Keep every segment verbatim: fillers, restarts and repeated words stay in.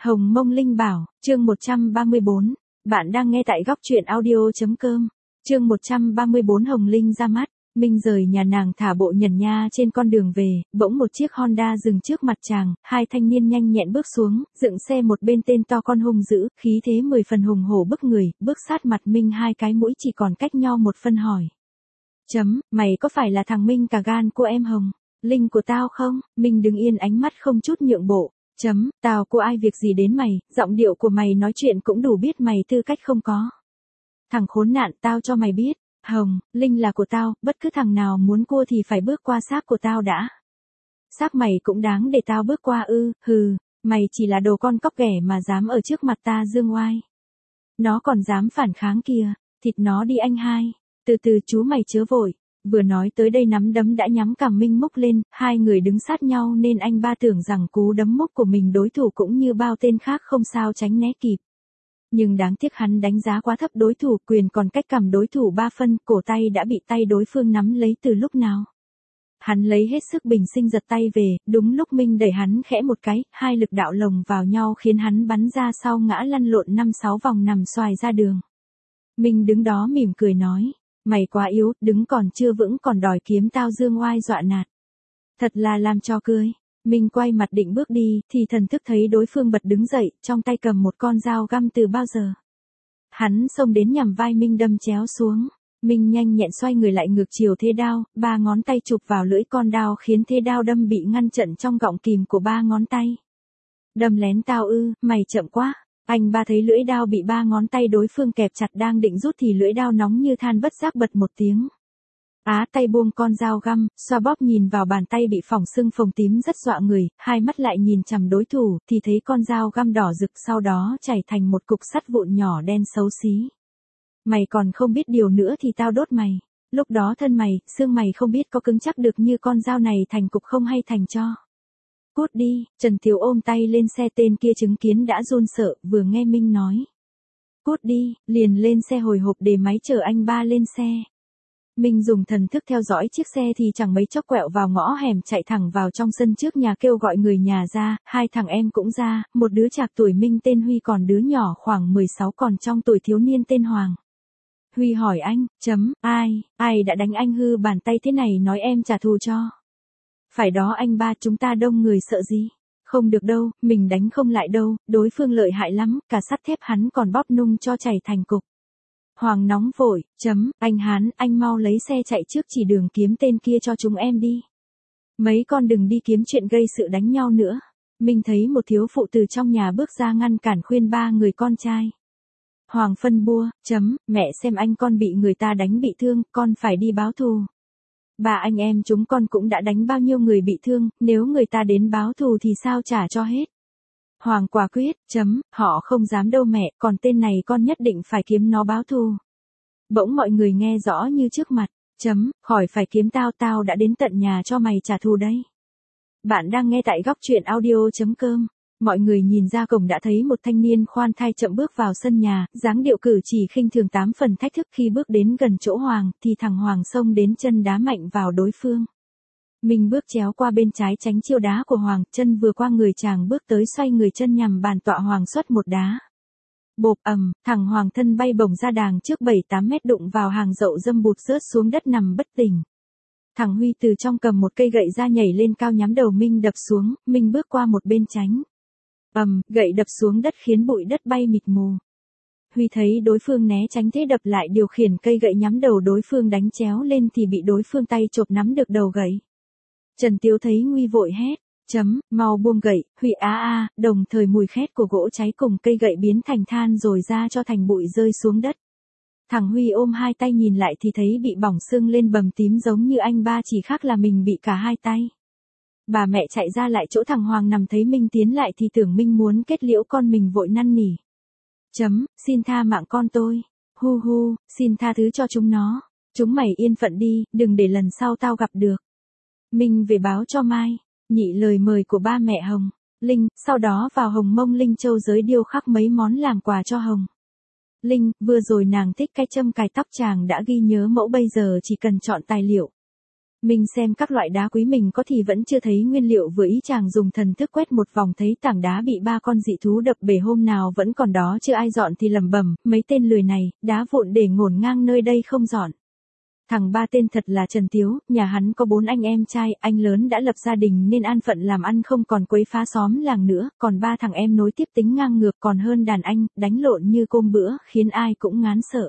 Hồng Mông Linh Bảo, chương một trăm ba mươi bốn. Bạn đang nghe tại góc truyện audio.com. Chương một trăm ba mươi bốn. Hồng Linh ra mắt. Minh rời nhà nàng thả bộ nhẩn nha trên con đường về, bỗng một chiếc Honda dừng trước mặt chàng, hai thanh niên nhanh nhẹn bước xuống, dựng xe một bên tên to con hung dữ, khí thế mười phần hùng hổ bức người, bước sát mặt Minh hai cái mũi chỉ còn cách nhau một phân hỏi. Chấm, mày có phải là thằng Minh cả gan của em Hồng Linh của tao không? Minh đứng yên ánh mắt không chút nhượng bộ. Chấm, tao của ai việc gì đến mày, giọng điệu của mày nói chuyện cũng đủ biết mày tư cách không có. Thằng khốn nạn, tao cho mày biết, Hồng Linh là của tao, bất cứ thằng nào muốn cua thì phải bước qua xác của tao đã. Xác mày cũng đáng để tao bước qua ư? Hừ, mày chỉ là đồ con cóc ghẻ mà dám ở trước mặt ta dương oai. Nó còn dám phản kháng kìa, thịt nó đi anh hai. Từ từ chú mày chớ vội. Vừa nói tới đây nắm đấm đã nhắm cả Minh múc lên, hai người đứng sát nhau nên anh ba tưởng rằng cú đấm múc của mình đối thủ cũng như bao tên khác không sao tránh né kịp. Nhưng đáng tiếc hắn đánh giá quá thấp đối thủ, quyền còn cách cầm đối thủ ba phân, cổ tay đã bị tay đối phương nắm lấy từ lúc nào. Hắn lấy hết sức bình sinh giật tay về, đúng lúc Minh đẩy hắn khẽ một cái, hai lực đạo lồng vào nhau khiến hắn bắn ra sau ngã lăn lộn năm sáu vòng nằm xoài ra đường. Minh đứng đó mỉm cười nói. Mày quá yếu, đứng còn chưa vững còn đòi kiếm tao dương oai dọa nạt. Thật là làm cho cười. Minh quay mặt định bước đi, thì thần thức thấy đối phương bật đứng dậy, trong tay cầm một con dao găm từ bao giờ. Hắn xông đến nhằm vai Minh đâm chéo xuống. Minh nhanh nhẹn xoay người lại ngược chiều thế đao, ba ngón tay chụp vào lưỡi con đao khiến thế đao đâm bị ngăn chặn trong gọng kìm của ba ngón tay. Đâm lén tao ư, mày chậm quá. Anh ba thấy lưỡi đao bị ba ngón tay đối phương kẹp chặt đang định rút thì lưỡi đao nóng như than bất giác bật một tiếng. Á tay buông con dao găm, xoa bóp nhìn vào bàn tay bị phỏng sưng phồng tím rất dọa người, hai mắt lại nhìn chằm đối thủ thì thấy con dao găm đỏ rực sau đó chảy thành một cục sắt vụn nhỏ đen xấu xí. Mày còn không biết điều nữa thì tao đốt mày. Lúc đó thân mày, xương mày không biết có cứng chắc được như con dao này thành cục không hay thành cho. Cút đi, Trần Thiếu ôm tay lên xe tên kia chứng kiến đã run sợ, vừa nghe Minh nói. Cút đi, liền lên xe hồi hộp để máy chở anh ba lên xe. Minh dùng thần thức theo dõi chiếc xe thì chẳng mấy chốc quẹo vào ngõ hẻm chạy thẳng vào trong sân trước nhà kêu gọi người nhà ra, hai thằng em cũng ra, một đứa trạc tuổi Minh tên Huy còn đứa nhỏ khoảng mười sáu còn trong tuổi thiếu niên tên Hoàng. Huy hỏi anh, chấm, ai, ai đã đánh anh hư bàn tay thế này nói em trả thù cho. Phải đó anh ba, chúng ta đông người sợ gì? Không được đâu, mình đánh không lại đâu, đối phương lợi hại lắm, cả sắt thép hắn còn bóp nung cho chảy thành cục. Hoàng nóng vội, chấm, anh Hán, anh mau lấy xe chạy trước chỉ đường kiếm tên kia cho chúng em đi. Mấy con đừng đi kiếm chuyện gây sự đánh nhau nữa. Mình thấy một thiếu phụ từ trong nhà bước ra ngăn cản khuyên ba người con trai. Hoàng phân bua, chấm, mẹ xem anh con bị người ta đánh bị thương, con phải đi báo thù. Ba anh em chúng con cũng đã đánh bao nhiêu người bị thương, nếu người ta đến báo thù thì sao trả cho hết. Hoàng quả quyết, chấm, họ không dám đâu mẹ, còn tên này con nhất định phải kiếm nó báo thù. Bỗng mọi người nghe rõ như trước mặt, chấm, khỏi phải kiếm tao, tao đã đến tận nhà cho mày trả thù đây. Bạn đang nghe tại góc truyện audio.com. Mọi người nhìn ra cổng đã thấy một thanh niên khoan thai chậm bước vào sân nhà, dáng điệu cử chỉ khinh thường tám phần thách thức. Khi bước đến gần chỗ Hoàng, thì thằng Hoàng xông đến chân đá mạnh vào đối phương. Mình bước chéo qua bên trái tránh chiêu đá của Hoàng, chân vừa qua người chàng bước tới xoay người chân nhằm bàn tọa Hoàng xuất một đá. Bộp ầm, thằng Hoàng thân bay bổng ra đàng trước bảy tám mét đụng vào hàng dậu dâm bụt rớt xuống đất nằm bất tỉnh. Thằng Huy từ trong cầm một cây gậy ra nhảy lên cao nhắm đầu Minh đập xuống, Minh bước qua một bên tránh. Ầm, gậy đập xuống đất khiến bụi đất bay mịt mù. Huy thấy đối phương né tránh thế đập lại điều khiển cây gậy nhắm đầu đối phương đánh chéo lên thì bị đối phương tay chộp nắm được đầu gậy. Trần Tiếu thấy nguy vội hét, chấm, mau buông gậy, Huy á a, đồng thời mùi khét của gỗ cháy cùng cây gậy biến thành than rồi ra cho thành bụi rơi xuống đất. Thằng Huy ôm hai tay nhìn lại thì thấy bị bỏng sưng lên bầm tím giống như anh ba, chỉ khác là mình bị cả hai tay. Bà mẹ chạy ra lại chỗ thằng Hoàng nằm thấy Minh tiến lại thì tưởng Minh muốn kết liễu con mình vội năn nỉ. Chấm, xin tha mạng con tôi. Hu hu, xin tha thứ cho chúng nó. Chúng mày yên phận đi, đừng để lần sau tao gặp được. Minh về báo cho Mai. Nhị lời mời của ba mẹ Hồng Linh, sau đó vào Hồng Mông Linh Châu giới điêu khắc mấy món làm quà cho Hồng Linh. Vừa rồi nàng thích cái châm cài tóc chàng đã ghi nhớ mẫu, bây giờ chỉ cần chọn tài liệu. Mình xem các loại đá quý mình có thì vẫn chưa thấy nguyên liệu vừa ý, chàng dùng thần thức quét một vòng thấy tảng đá bị ba con dị thú đập bể hôm nào vẫn còn đó chưa ai dọn thì lẩm bẩm, mấy tên lười này, đá vụn để ngổn ngang nơi đây không dọn. Thằng ba tên thật là Trần Tiếu, nhà hắn có bốn anh em trai, anh lớn đã lập gia đình nên an phận làm ăn không còn quấy phá xóm làng nữa, còn ba thằng em nối tiếp tính ngang ngược còn hơn đàn anh, đánh lộn như cơm bữa, khiến ai cũng ngán sợ.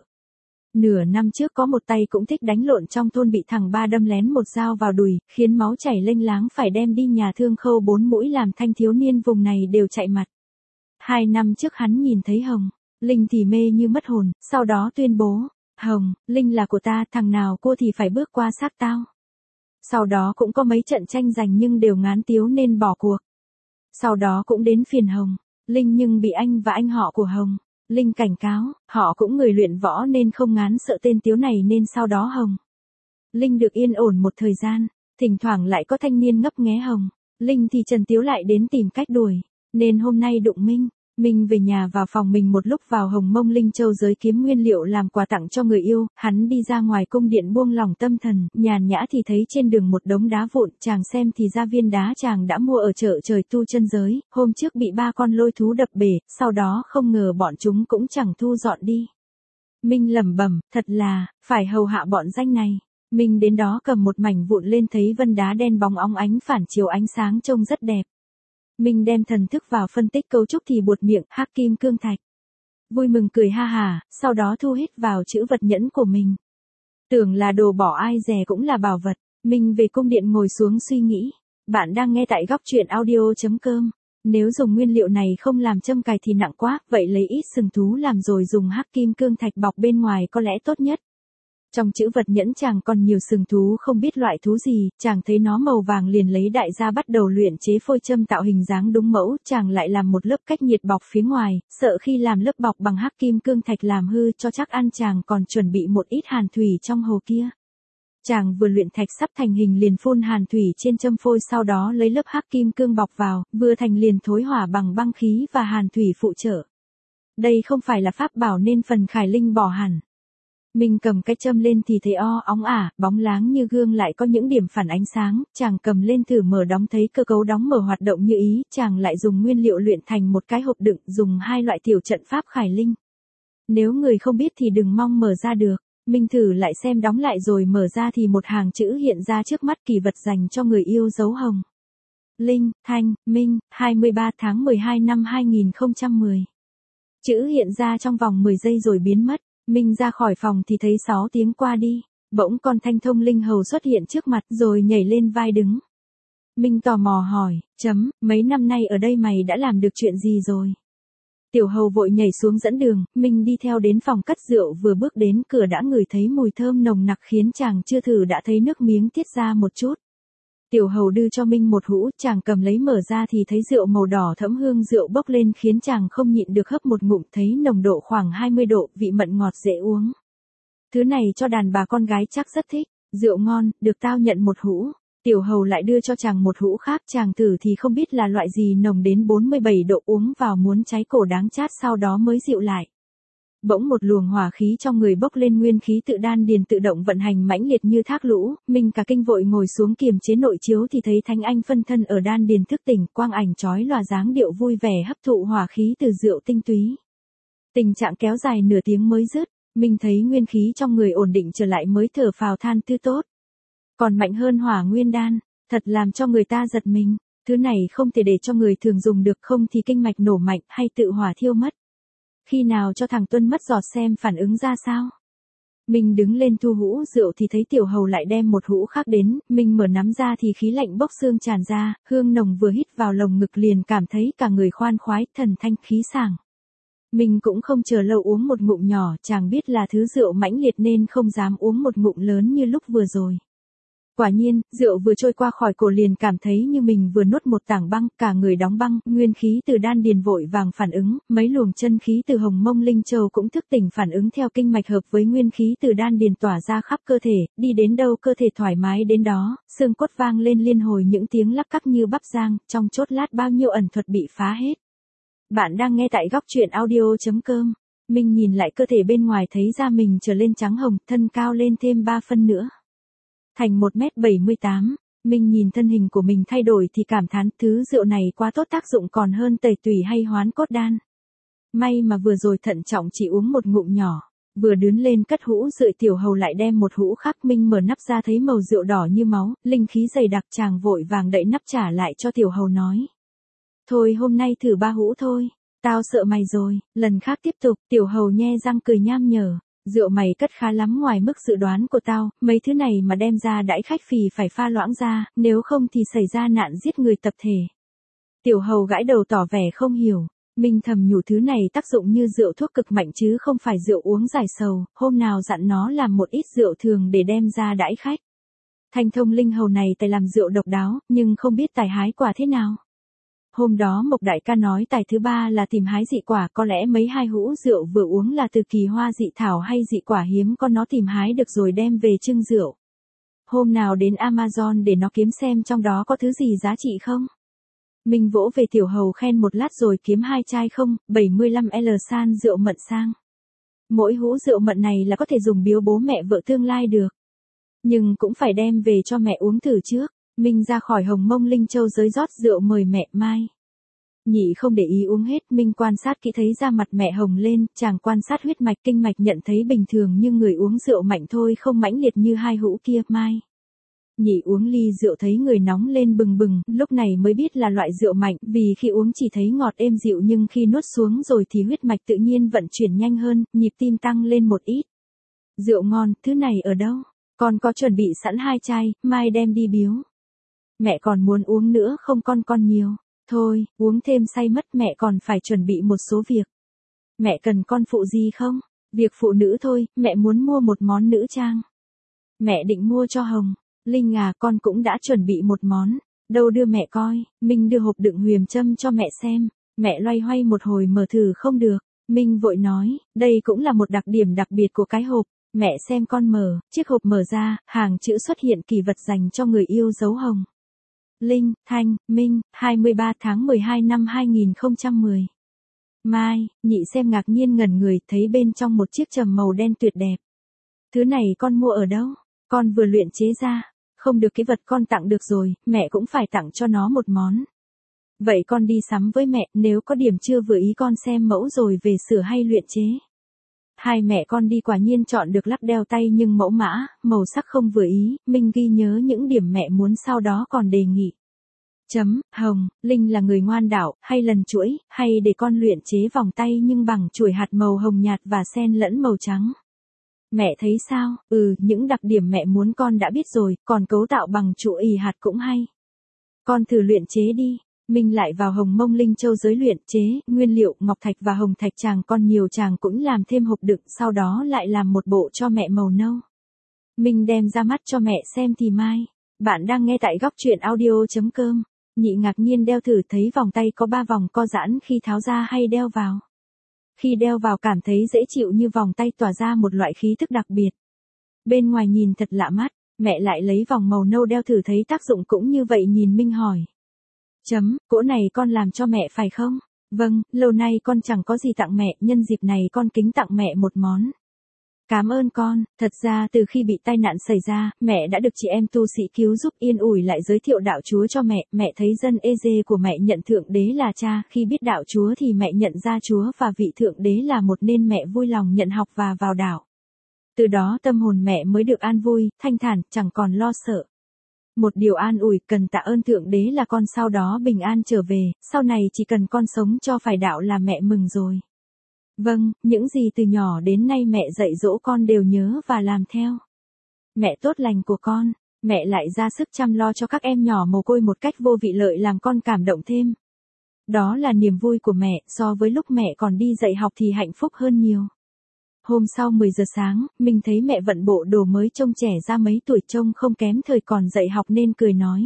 Nửa năm trước có một tay cũng thích đánh lộn trong thôn bị thằng ba đâm lén một dao vào đùi, khiến máu chảy lênh láng phải đem đi nhà thương khâu bốn mũi làm thanh thiếu niên vùng này đều chạy mặt. Hai năm trước hắn nhìn thấy Hồng, Linh thì mê như mất hồn, sau đó tuyên bố, Hồng, Linh là của ta, thằng nào cô thì phải bước qua xác tao. Sau đó cũng có mấy trận tranh giành nhưng đều ngán Tiếu nên bỏ cuộc. Sau đó cũng đến phiền Hồng, Linh nhưng bị anh và anh họ của Hồng, Linh cảnh cáo, họ cũng người luyện võ nên không ngán sợ tên Tiếu này nên sau đó Hồng, Linh được yên ổn một thời gian, thỉnh thoảng lại có thanh niên ngấp nghé Hồng, Linh thì Trần Tiếu lại đến tìm cách đuổi, nên hôm nay đụng Minh. Minh về nhà vào phòng mình một lúc vào Hồng Mông Linh Châu giới kiếm nguyên liệu làm quà tặng cho người yêu, hắn đi ra ngoài cung điện buông lỏng tâm thần, nhàn nhã thì thấy trên đường một đống đá vụn, chàng xem thì ra viên đá chàng đã mua ở chợ trời tu chân giới, hôm trước bị ba con lôi thú đập bể, sau đó không ngờ bọn chúng cũng chẳng thu dọn đi. Minh lẩm bẩm, thật là, phải hầu hạ bọn danh này. Minh đến đó cầm một mảnh vụn lên thấy vân đá đen bóng óng ánh phản chiếu ánh sáng trông rất đẹp. Minh đem thần thức vào phân tích cấu trúc thì buột miệng, hắc kim cương thạch. Vui mừng cười ha hà, sau đó thu hít vào chữ vật nhẫn của mình. Tưởng là đồ bỏ ai dè cũng là bảo vật. Minh về cung điện ngồi xuống suy nghĩ. Bạn đang nghe tại góc truyện audio chấm com. Nếu dùng nguyên liệu này không làm châm cài thì nặng quá, vậy lấy ít sừng thú làm rồi dùng hắc kim cương thạch bọc bên ngoài có lẽ tốt nhất. Trong chữ vật nhẫn chàng còn nhiều sừng thú không biết loại thú gì, chàng thấy nó màu vàng liền lấy đại ra bắt đầu luyện chế phôi châm tạo hình dáng đúng mẫu, chàng lại làm một lớp cách nhiệt bọc phía ngoài, sợ khi làm lớp bọc bằng hắc kim cương thạch làm hư cho chắc ăn, chàng còn chuẩn bị một ít hàn thủy trong hồ kia. Chàng vừa luyện thạch sắp thành hình liền phun hàn thủy trên châm phôi, sau đó lấy lớp hắc kim cương bọc vào, vừa thành liền thối hỏa bằng băng khí và hàn thủy phụ trợ. Đây không phải là pháp bảo nên phần Khải Linh bỏ hẳn. Mình cầm cái châm lên thì thấy o óng ả, bóng láng như gương lại có những điểm phản ánh sáng, chàng cầm lên thử mở đóng thấy cơ cấu đóng mở hoạt động như ý, chàng lại dùng nguyên liệu luyện thành một cái hộp đựng, dùng hai loại tiểu trận pháp Khải Linh. Nếu người không biết thì đừng mong mở ra được. Mình thử lại xem đóng lại rồi mở ra thì một hàng chữ hiện ra trước mắt, kỳ vật dành cho người yêu dấu hồng. Linh, Thanh, Minh, hai mươi ba tháng mười hai năm hai nghìn không trăm mười. Chữ hiện ra trong vòng mười giây rồi biến mất. Minh ra khỏi phòng thì thấy sáu tiếng qua đi, bỗng con Thanh Thông Linh Hầu xuất hiện trước mặt rồi nhảy lên vai đứng. Minh tò mò hỏi, chấm, mấy năm nay ở đây mày đã làm được chuyện gì rồi? Tiểu Hầu vội nhảy xuống dẫn đường, Minh đi theo đến phòng cất rượu, vừa bước đến cửa đã ngửi thấy mùi thơm nồng nặc khiến chàng chưa thử đã thấy nước miếng tiết ra một chút. Tiểu Hầu đưa cho Minh một hũ, chàng cầm lấy mở ra thì thấy rượu màu đỏ thẫm, hương rượu bốc lên khiến chàng không nhịn được hấp một ngụm, thấy nồng độ khoảng hai mươi độ, vị mặn ngọt dễ uống. Thứ này cho đàn bà con gái chắc rất thích, rượu ngon, được tao nhận một hũ. Tiểu Hầu lại đưa cho chàng một hũ khác, chàng thử thì không biết là loại gì, nồng đến bốn mươi bảy độ, uống vào muốn cháy cổ đáng chát, sau đó mới dịu lại. Bỗng một luồng hỏa khí trong người bốc lên, nguyên khí tự đan điền tự động vận hành mãnh liệt như thác lũ, mình cả kinh vội ngồi xuống kiềm chế nội chiếu thì thấy Thánh Anh phân thân ở đan điền thức tỉnh, quang ảnh chói lòa dáng điệu vui vẻ hấp thụ hỏa khí từ rượu tinh túy. Tình trạng kéo dài nửa tiếng mới dứt, mình thấy nguyên khí trong người ổn định trở lại mới thở phào than tư tốt. Còn mạnh hơn hỏa nguyên đan, thật làm cho người ta giật mình, thứ này không thể để cho người thường dùng được, không thì kinh mạch nổ mạnh hay tự hỏa thiêu mất. Khi nào cho thằng Tuân mất giọt xem phản ứng ra sao. Mình đứng lên thu hũ rượu thì thấy Tiểu Hầu lại đem một hũ khác đến, mình mở nắm ra thì khí lạnh bốc xương tràn ra, hương nồng vừa hít vào lồng ngực liền cảm thấy cả người khoan khoái, thần thanh khí sảng. Mình cũng không chờ lâu uống một ngụm nhỏ, chàng biết là thứ rượu mãnh liệt nên không dám uống một ngụm lớn như lúc vừa rồi. Quả nhiên, rượu vừa trôi qua khỏi cổ liền cảm thấy như mình vừa nuốt một tảng băng, cả người đóng băng, nguyên khí từ đan điền vội vàng phản ứng, mấy luồng chân khí từ Hồng Mông Linh Châu cũng thức tỉnh phản ứng theo kinh mạch hợp với nguyên khí từ đan điền tỏa ra khắp cơ thể, đi đến đâu cơ thể thoải mái đến đó, xương cốt vang lên liên hồi những tiếng lắc cắc như bắp rang, trong chốt lát bao nhiêu ẩn thuật bị phá hết. Bạn đang nghe tại góc truyện audio chấm com. Mình nhìn lại cơ thể bên ngoài thấy da mình trở lên trắng hồng, thân cao lên thêm ba phân nữa. thành một mét bảy mươi tám. Minh nhìn thân hình của mình thay đổi thì cảm thán thứ rượu này quá tốt, tác dụng còn hơn tẩy tủy hay hoán cốt đan. May mà vừa rồi thận trọng chỉ uống một ngụm nhỏ. Vừa đướn lên cất hũ rượu, Tiểu Hầu lại đem một hũ khác. Minh mở nắp ra thấy màu rượu đỏ như máu, linh khí dày đặc, chàng vội vàng đậy nắp trả lại cho Tiểu Hầu nói. Thôi hôm nay thử ba hũ thôi, tao sợ mày rồi, lần khác tiếp tục. Tiểu Hầu nhe răng cười nham nhở, rượu mày cất khá lắm ngoài mức dự đoán của tao, mấy thứ này mà đem ra đãi khách phì phải pha loãng ra, nếu không thì xảy ra nạn giết người tập thể. Tiểu Hầu gãi đầu tỏ vẻ không hiểu. Minh thầm nhủ thứ này tác dụng như rượu thuốc cực mạnh chứ không phải rượu uống giải sầu, hôm nào dặn nó làm một ít rượu thường để đem ra đãi khách. Thanh Thông Linh Hầu này tài làm rượu độc đáo, nhưng không biết tài hái quả thế nào. Hôm đó Mộc Đại ca nói tài thứ ba là tìm hái dị quả, có lẽ mấy hai hũ rượu vừa uống là từ kỳ hoa dị thảo hay dị quả hiếm con nó tìm hái được rồi đem về trưng rượu. Hôm nào đến Amazon để nó kiếm xem trong đó có thứ gì giá trị không. Minh vỗ về Tiểu Hầu khen một lát rồi kiếm hai chai không, bảy mươi lăm lít san rượu mận sang. Mỗi hũ rượu mận này là có thể dùng biếu bố mẹ vợ tương lai được. Nhưng cũng phải đem về cho mẹ uống thử trước. Minh ra khỏi Hồng Mông Linh Châu giới rót rượu mời mẹ. Mai Nhị không để ý uống hết. Minh quan sát kỹ thấy da mặt mẹ hồng lên, chàng quan sát huyết mạch kinh mạch nhận thấy bình thường nhưng người uống rượu mạnh thôi, không mãnh liệt như hai hũ kia. Mai Nhị uống ly rượu thấy người nóng lên bừng bừng, lúc này mới biết là loại rượu mạnh, vì khi uống chỉ thấy ngọt êm dịu nhưng khi nuốt xuống rồi thì huyết mạch tự nhiên vận chuyển nhanh hơn, nhịp tim tăng lên một ít. Rượu ngon, thứ này ở đâu? Con có chuẩn bị sẵn hai chai, mai đem đi biếu. Mẹ còn muốn uống nữa không con? Con nhiều. Thôi, uống thêm say mất, mẹ còn phải chuẩn bị một số việc. Mẹ cần con phụ gì không? Việc phụ nữ thôi, mẹ muốn mua một món nữ trang. Mẹ định mua cho Hồng Linh à, con cũng đã chuẩn bị một món. Đâu đưa mẹ coi. Minh đưa hộp đựng huyền châm cho mẹ xem. Mẹ loay hoay một hồi mở thử không được. Minh vội nói, đây cũng là một đặc điểm đặc biệt của cái hộp. Mẹ xem con mở, chiếc hộp mở ra, hàng chữ xuất hiện kỳ vật dành cho người yêu dấu Hồng Linh, Thanh, Minh, hai mươi ba tháng mười hai năm hai nghìn không trăm mười. Mai, Nhị xem ngạc nhiên ngẩn người, thấy bên trong một chiếc trầm màu đen tuyệt đẹp. Thứ này con mua ở đâu? Con vừa luyện chế ra. Không được, cái vật con tặng được rồi, mẹ cũng phải tặng cho nó một món. Vậy con đi sắm với mẹ, nếu có điểm chưa vừa ý con xem mẫu rồi về sửa hay luyện chế. Hai mẹ con đi quả nhiên chọn được lắc đeo tay nhưng mẫu mã, màu sắc không vừa ý. Minh ghi nhớ những điểm mẹ muốn, sau đó còn đề nghị. Chấm, Hồng Linh là người ngoan đạo, hay lần chuỗi, hay để con luyện chế vòng tay nhưng bằng chuỗi hạt màu hồng nhạt và xen lẫn màu trắng. Mẹ thấy sao? Ừ, những đặc điểm mẹ muốn con đã biết rồi, còn cấu tạo bằng chuỗi hạt cũng hay. Con thử luyện chế đi. Minh lại vào Hồng Mông Linh Châu giới luyện chế, nguyên liệu ngọc thạch và hồng thạch chàng còn nhiều, chàng cũng làm thêm hộp đựng, sau đó lại làm một bộ cho mẹ màu nâu. Minh đem ra mắt cho mẹ xem thì Mai. Bạn đang nghe tại góc truyện audio.com. Nhị ngạc nhiên đeo thử thấy vòng tay có ba vòng co giãn khi tháo ra hay đeo vào. Khi đeo vào cảm thấy dễ chịu như vòng tay tỏa ra một loại khí thức đặc biệt. Bên ngoài nhìn thật lạ mắt, mẹ lại lấy vòng màu nâu đeo thử thấy tác dụng cũng như vậy, nhìn Minh hỏi. Chấm, cỗ này con làm cho mẹ phải không? Vâng, lâu nay con chẳng có gì tặng mẹ, nhân dịp này con kính tặng mẹ một món. Cảm ơn con, thật ra từ khi bị tai nạn xảy ra, mẹ đã được chị em tu sĩ cứu giúp, yên ủi lại giới thiệu đạo Chúa cho mẹ, mẹ thấy dân ê dê của mẹ nhận Thượng Đế là cha, khi biết đạo Chúa thì mẹ nhận ra Chúa và vị Thượng Đế là một nên mẹ vui lòng nhận học và vào đạo. Từ đó tâm hồn mẹ mới được an vui, thanh thản, chẳng còn lo sợ. Một điều an ủi, cần tạ ơn Thượng Đế là con sau đó bình an trở về, sau này chỉ cần con sống cho phải đạo là mẹ mừng rồi. Vâng, những gì từ nhỏ đến nay mẹ dạy dỗ con đều nhớ và làm theo. Mẹ tốt lành của con, mẹ lại ra sức chăm lo cho các em nhỏ mồ côi một cách vô vị lợi làm con cảm động thêm. Đó là niềm vui của mẹ, so với lúc mẹ còn đi dạy học thì hạnh phúc hơn nhiều. Hôm sau mười giờ sáng, mình thấy mẹ vận bộ đồ mới trông trẻ ra mấy tuổi, trông không kém thời còn dạy học nên cười nói.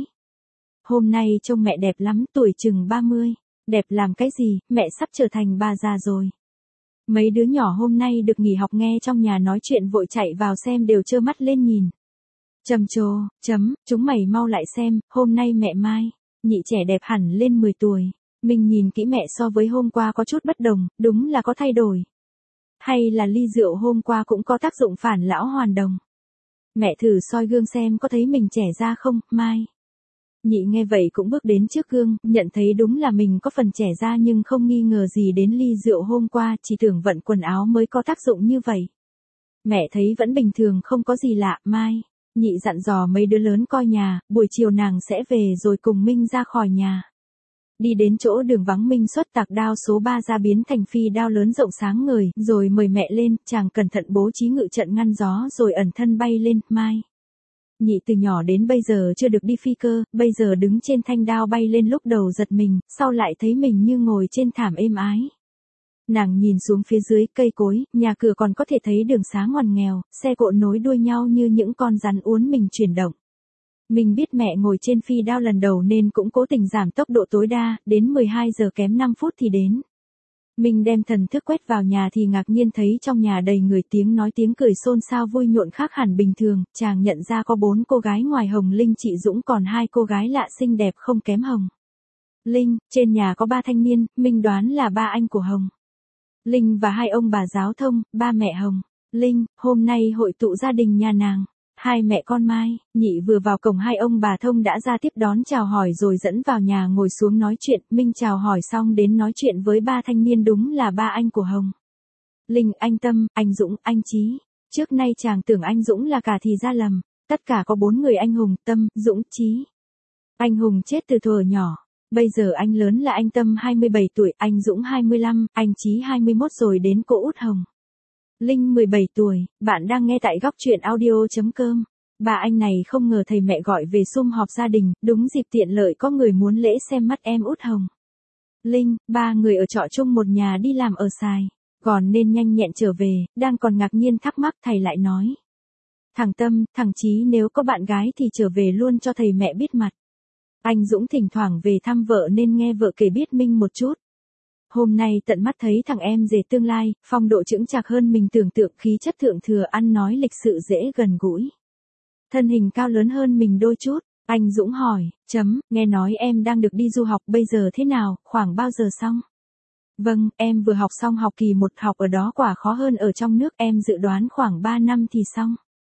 Hôm nay trông mẹ đẹp lắm, tuổi chừng ba mươi. Đẹp làm cái gì, mẹ sắp trở thành bà già rồi. Mấy đứa nhỏ hôm nay được nghỉ học nghe trong nhà nói chuyện vội chạy vào xem đều trơ mắt lên nhìn. Trầm trồ, chấm, chúng mày mau lại xem, hôm nay mẹ Mai, Nhị trẻ đẹp hẳn lên mười tuổi. Mình nhìn kỹ mẹ so với hôm qua có chút bất đồng, đúng là có thay đổi. Hay là ly rượu hôm qua cũng có tác dụng phản lão hoàn đồng. Mẹ thử soi gương xem có thấy mình trẻ ra không, Mai. Nhị nghe vậy cũng bước đến trước gương, nhận thấy đúng là mình có phần trẻ ra nhưng không nghi ngờ gì đến ly rượu hôm qua, chỉ tưởng vận quần áo mới có tác dụng như vậy. Mẹ thấy vẫn bình thường không có gì lạ, Mai. Nhị dặn dò mấy đứa lớn coi nhà, buổi chiều nàng sẽ về rồi cùng Minh ra khỏi nhà. Đi đến chỗ đường vắng Minh xuất tạc đao số ba ra biến thành phi đao lớn rộng sáng ngời, rồi mời mẹ lên, chàng cẩn thận bố trí ngự trận ngăn gió rồi ẩn thân bay lên, Mai. Nhị từ nhỏ đến bây giờ chưa được đi phi cơ, bây giờ đứng trên thanh đao bay lên lúc đầu giật mình, sau lại thấy mình như ngồi trên thảm êm ái. Nàng nhìn xuống phía dưới cây cối, nhà cửa còn có thể thấy đường xá ngoằn nghèo, xe cộ nối đuôi nhau như những con rắn uốn mình chuyển động. Mình biết mẹ ngồi trên phi đao lần đầu nên cũng cố tình giảm tốc độ tối đa, đến mười hai giờ kém năm phút thì đến. Mình đem thần thức quét vào nhà thì ngạc nhiên thấy trong nhà đầy người, tiếng nói tiếng cười xôn xao vui nhộn khác hẳn bình thường, chàng nhận ra có bốn cô gái ngoài Hồng Linh chị Dũng còn hai cô gái lạ xinh đẹp không kém Hồng Linh, trên nhà có ba thanh niên, mình đoán là ba anh của Hồng Linh và hai ông bà giáo thông, ba mẹ Hồng Linh, hôm nay hội tụ gia đình nhà nàng. Hai mẹ con Mai, nhị vừa vào cổng hai ông bà thông đã ra tiếp đón chào hỏi rồi dẫn vào nhà ngồi xuống nói chuyện, Minh chào hỏi xong đến nói chuyện với ba thanh niên đúng là ba anh của Hồng Linh, anh Tâm, anh Dũng, anh Chí. Trước nay chàng tưởng anh Dũng là cả thì ra lầm, tất cả có bốn người anh hùng, Tâm, Dũng, Chí. Anh Hùng chết từ thuở nhỏ, bây giờ anh lớn là anh Tâm hai mươi bảy tuổi, anh Dũng hai mươi lăm, anh Chí hai mươi mốt rồi đến cô út Hồng Linh mười bảy tuổi, bạn đang nghe tại góc truyện audio.com. Bà anh này không ngờ thầy mẹ gọi về sum họp gia đình, đúng dịp tiện lợi có người muốn lễ xem mắt em út Hồng Linh, ba người ở trọ chung một nhà đi làm ở Sài Gòn nên nhanh nhẹn trở về, đang còn ngạc nhiên thắc mắc thầy lại nói. Thằng Tâm, thằng Chí nếu có bạn gái thì trở về luôn cho thầy mẹ biết mặt. Anh Dũng thỉnh thoảng về thăm vợ nên nghe vợ kể biết Minh một chút. Hôm nay tận mắt thấy thằng em rể tương lai, phong độ chững chạc hơn mình tưởng tượng, khí chất thượng thừa, ăn nói lịch sự dễ gần gũi. Thân hình cao lớn hơn mình đôi chút. Anh Dũng hỏi, chấm, nghe nói em đang được đi du học bây giờ thế nào, khoảng bao giờ xong? Vâng, em vừa học xong học kỳ một, học ở đó quả khó hơn ở trong nước, em dự đoán khoảng ba năm thì xong.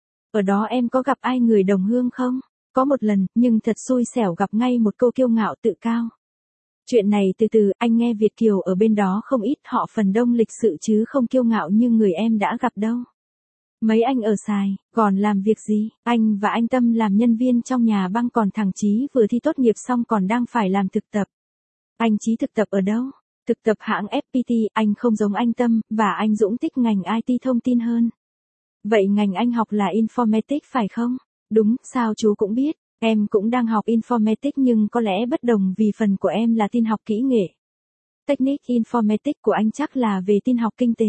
Ở đó em có gặp ai người đồng hương không? Có một lần, nhưng thật xui xẻo gặp ngay một cô kiêu ngạo tự cao. Chuyện này từ từ, anh nghe Việt kiều ở bên đó không ít, họ phần đông lịch sự chứ không kiêu ngạo như người em đã gặp đâu. Mấy anh ở Sài Gòn làm việc gì? Anh và anh Tâm làm nhân viên trong nhà băng, còn thằng Chí vừa thi tốt nghiệp xong còn đang phải làm thực tập. Anh Chí thực tập ở đâu? Thực tập hãng ép pê tê, anh không giống anh Tâm, và anh Dũng thích ngành i tê thông tin hơn. Vậy ngành anh học là Informatics phải không? Đúng, sao chú cũng biết? Em cũng đang học Informatics nhưng có lẽ bất đồng vì phần của em là tin học kỹ nghệ. Technique Informatics của anh chắc là về tin học kinh tế.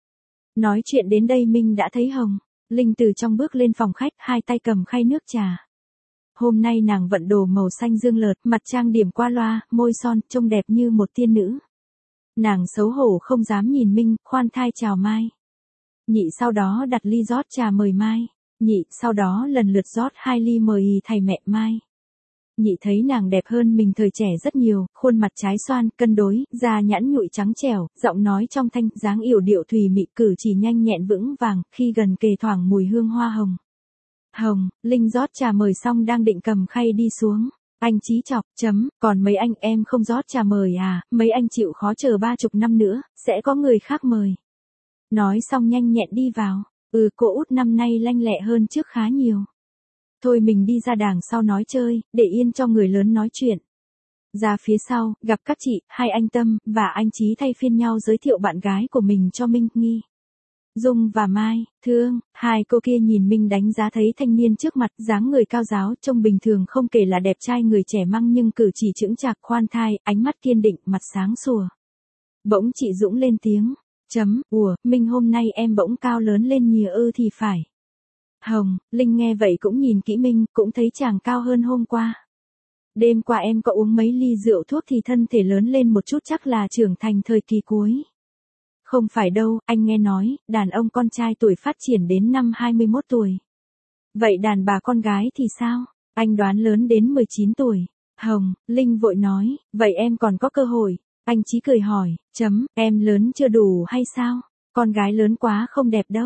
Nói chuyện đến đây Minh đã thấy Hồng Linh từ trong bước lên phòng khách, hai tay cầm khay nước trà. Hôm nay nàng vận đồ màu xanh dương lợt, mặt trang điểm qua loa, môi son, trông đẹp như một tiên nữ. Nàng xấu hổ không dám nhìn Minh, khoan thai chào Mai. Nhị sau đó đặt ly rót trà mời Mai. Nhị sau đó lần lượt rót hai ly mời thầy mẹ Mai. Nhị thấy nàng đẹp hơn mình thời trẻ rất nhiều, khuôn mặt trái xoan, cân đối, da nhẵn nhụi trắng trẻo, giọng nói trong thanh, dáng yểu điệu thùy mị, cử chỉ nhanh nhẹn vững vàng, khi gần kề thoảng mùi hương hoa hồng. Hồng Linh rót trà mời xong đang định cầm khay đi xuống. Anh Chí chọc, chấm, còn mấy anh em không rót trà mời à, mấy anh chịu khó chờ ba chục năm nữa, sẽ có người khác mời. Nói xong nhanh nhẹn đi vào. Ừ, cô út năm nay lanh lẹ hơn trước khá nhiều. Thôi mình đi ra đàng sau nói chơi, để yên cho người lớn nói chuyện. Ra phía sau, gặp các chị, hai anh Tâm và anh Chí thay phiên nhau giới thiệu bạn gái của mình cho Minh, Nghi, Dung và Mai. Thương, hai cô kia nhìn Minh đánh giá thấy thanh niên trước mặt, dáng người cao giáo, trông bình thường không kể là đẹp trai người trẻ măng nhưng cử chỉ chững chạc khoan thai, ánh mắt kiên định, mặt sáng sủa. Bỗng chị Dũng lên tiếng. Chấm, ủa, Minh hôm nay em bỗng cao lớn lên nhiều ư thì phải. Hồng Linh nghe vậy cũng nhìn kỹ Minh, cũng thấy chàng cao hơn hôm qua. Đêm qua em có uống mấy ly rượu thuốc thì thân thể lớn lên một chút, chắc là trưởng thành thời kỳ cuối. Không phải đâu, anh nghe nói, đàn ông con trai tuổi phát triển đến năm hai mươi mốt tuổi. Vậy đàn bà con gái thì sao? Anh đoán lớn đến mười chín tuổi. Hồng Linh vội nói, vậy em còn có cơ hội. Anh Chí cười hỏi, chấm, em lớn chưa đủ hay sao? Con gái lớn quá không đẹp đâu.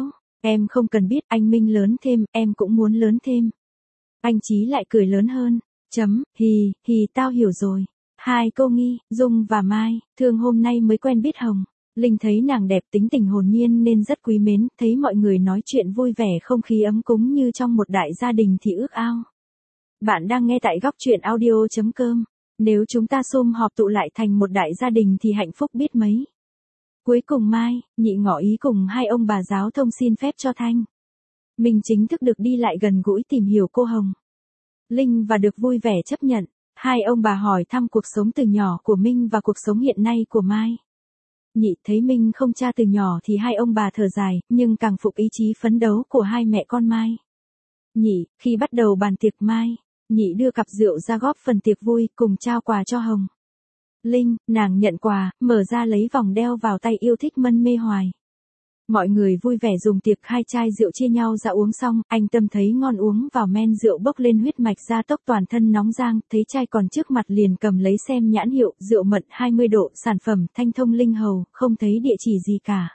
Em không cần biết, anh Minh lớn thêm, em cũng muốn lớn thêm. Anh Chí lại cười lớn hơn. Chấm, hì, hì tao hiểu rồi. Hai cô Nghi, Dung và Mai, Thương hôm nay mới quen biết Hồng. Linh thấy nàng đẹp tính tình hồn nhiên nên rất quý mến, thấy mọi người nói chuyện vui vẻ không khí ấm cúng như trong một đại gia đình thì ước ao. Bạn đang nghe tại góc truyện audio.com. Nếu chúng ta sum họp tụ lại thành một đại gia đình thì hạnh phúc biết mấy. Cuối cùng Mai, Nhị ngỏ ý cùng hai ông bà giáo thông xin phép cho Thanh mình chính thức được đi lại gần gũi tìm hiểu cô Hồng. Linh và được vui vẻ chấp nhận. Hai ông bà hỏi thăm cuộc sống từ nhỏ của Minh và cuộc sống hiện nay của Mai. Nhị thấy Minh không cha từ nhỏ thì hai ông bà thở dài, nhưng càng phục ý chí phấn đấu của hai mẹ con Mai. Nhị, khi bắt đầu bàn tiệc Mai, Nhị đưa cặp rượu ra góp phần tiệc vui cùng trao quà cho Hồng. Linh, nàng nhận quà, mở ra lấy vòng đeo vào tay yêu thích mân mê hoài. Mọi người vui vẻ dùng tiệc, hai chai rượu chia nhau ra uống xong, anh Tâm thấy ngon uống vào men rượu bốc lên huyết mạch ra tốc toàn thân nóng rang, thấy chai còn trước mặt liền cầm lấy xem nhãn hiệu, rượu mận hai mươi độ, sản phẩm Thanh Thông Linh Hầu, không thấy địa chỉ gì cả.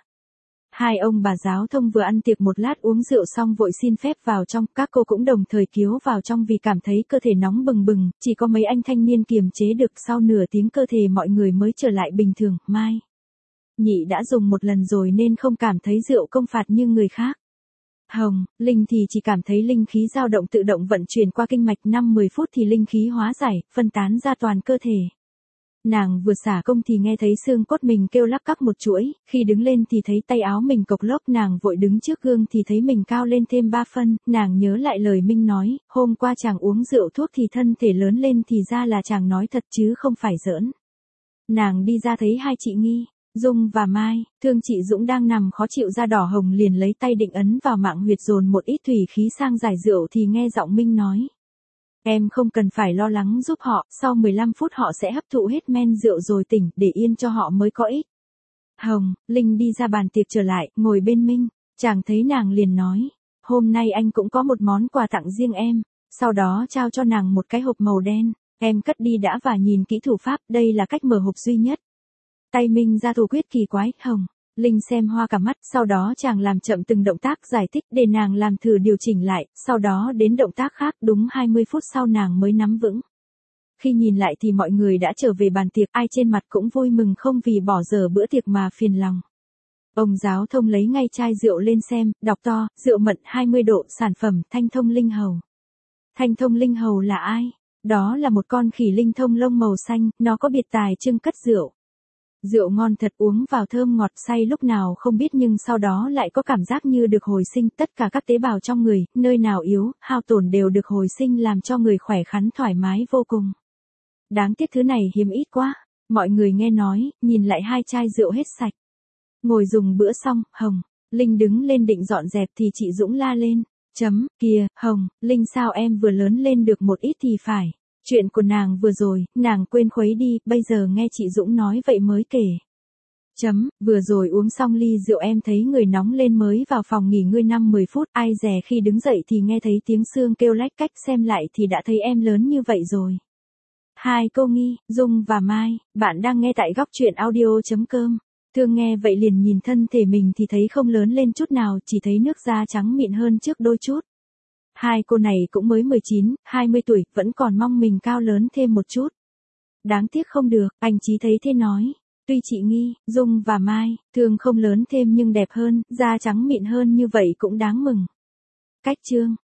Hai ông bà giáo thông vừa ăn tiệc một lát uống rượu xong vội xin phép vào trong, các cô cũng đồng thời kiếu vào trong vì cảm thấy cơ thể nóng bừng bừng, chỉ có mấy anh thanh niên kiềm chế được, sau nửa tiếng cơ thể mọi người mới trở lại bình thường. Mai, Nhị đã dùng một lần rồi nên không cảm thấy rượu công phạt như người khác. Hồng, Linh thì chỉ cảm thấy linh khí dao động tự động vận chuyển qua kinh mạch, năm mười phút thì linh khí hóa giải, phân tán ra toàn cơ thể. Nàng vừa xả công thì nghe thấy xương cốt mình kêu lắc cắc một chuỗi, khi đứng lên thì thấy tay áo mình cộc lốc, nàng vội đứng trước gương thì thấy mình cao lên thêm ba phân, nàng nhớ lại lời Minh nói, hôm qua chàng uống rượu thuốc thì thân thể lớn lên, thì ra là chàng nói thật chứ không phải giỡn. Nàng đi ra thấy hai chị Nghi, Dung và Mai, Thương chị Dũng đang nằm khó chịu da đỏ hồng liền lấy tay định ấn vào mạng huyệt dồn một ít thủy khí sang giải rượu thì nghe giọng Minh nói. Em không cần phải lo lắng giúp họ, sau mười lăm phút họ sẽ hấp thụ hết men rượu rồi tỉnh, để yên cho họ mới có ích. Hồng, Linh đi ra bàn tiệc trở lại, ngồi bên Minh, chàng thấy nàng liền nói, hôm nay anh cũng có một món quà tặng riêng em, sau đó trao cho nàng một cái hộp màu đen, em cất đi đã và nhìn kỹ thủ pháp, đây là cách mở hộp duy nhất. Tay Minh ra thủ quyết kỳ quái. Hồng, Linh xem hoa cả mắt, sau đó chàng làm chậm từng động tác giải thích để nàng làm thử điều chỉnh lại, sau đó đến động tác khác, đúng hai mươi phút sau nàng mới nắm vững. Khi nhìn lại thì mọi người đã trở về bàn tiệc, ai trên mặt cũng vui mừng không vì bỏ dở bữa tiệc mà phiền lòng. Ông giáo thông lấy ngay chai rượu lên xem, đọc to, rượu mận hai mươi độ, sản phẩm Thanh Thông Linh Hầu. Thanh Thông Linh Hầu là ai? Đó là một con khỉ linh thông lông màu xanh, nó có biệt tài trưng cất rượu. Rượu ngon thật, uống vào thơm ngọt say lúc nào không biết, nhưng sau đó lại có cảm giác như được hồi sinh, tất cả các tế bào trong người, nơi nào yếu, hao tổn đều được hồi sinh làm cho người khỏe khoắn thoải mái vô cùng. Đáng tiếc thứ này hiếm ít quá, mọi người nghe nói, nhìn lại hai chai rượu hết sạch. Ngồi dùng bữa xong, Hồng, Linh đứng lên định dọn dẹp thì chị Dũng la lên, chấm, kìa, Hồng, Linh sao em vừa lớn lên được một ít thì phải. Chuyện của nàng vừa rồi, nàng quên khuấy đi, bây giờ nghe chị Dũng nói vậy mới kể. Chấm, vừa rồi uống xong ly rượu em thấy người nóng lên mới vào phòng nghỉ ngơi năm mười phút, ai dè khi đứng dậy thì nghe thấy tiếng xương kêu lách cách, xem lại thì đã thấy em lớn như vậy rồi. Hai cô Nghi, Dung và Mai, bạn đang nghe tại góc truyện audio.com. Thương nghe vậy liền nhìn thân thể mình thì thấy không lớn lên chút nào, chỉ thấy nước da trắng mịn hơn trước đôi chút. Hai cô này cũng mới mười chín, hai mươi tuổi, vẫn còn mong mình cao lớn thêm một chút. Đáng tiếc không được, anh Chí thấy thế nói. Tuy chị Nghi, Dung và Mai, Thương không lớn thêm nhưng đẹp hơn, da trắng mịn hơn như vậy cũng đáng mừng. Cách chương.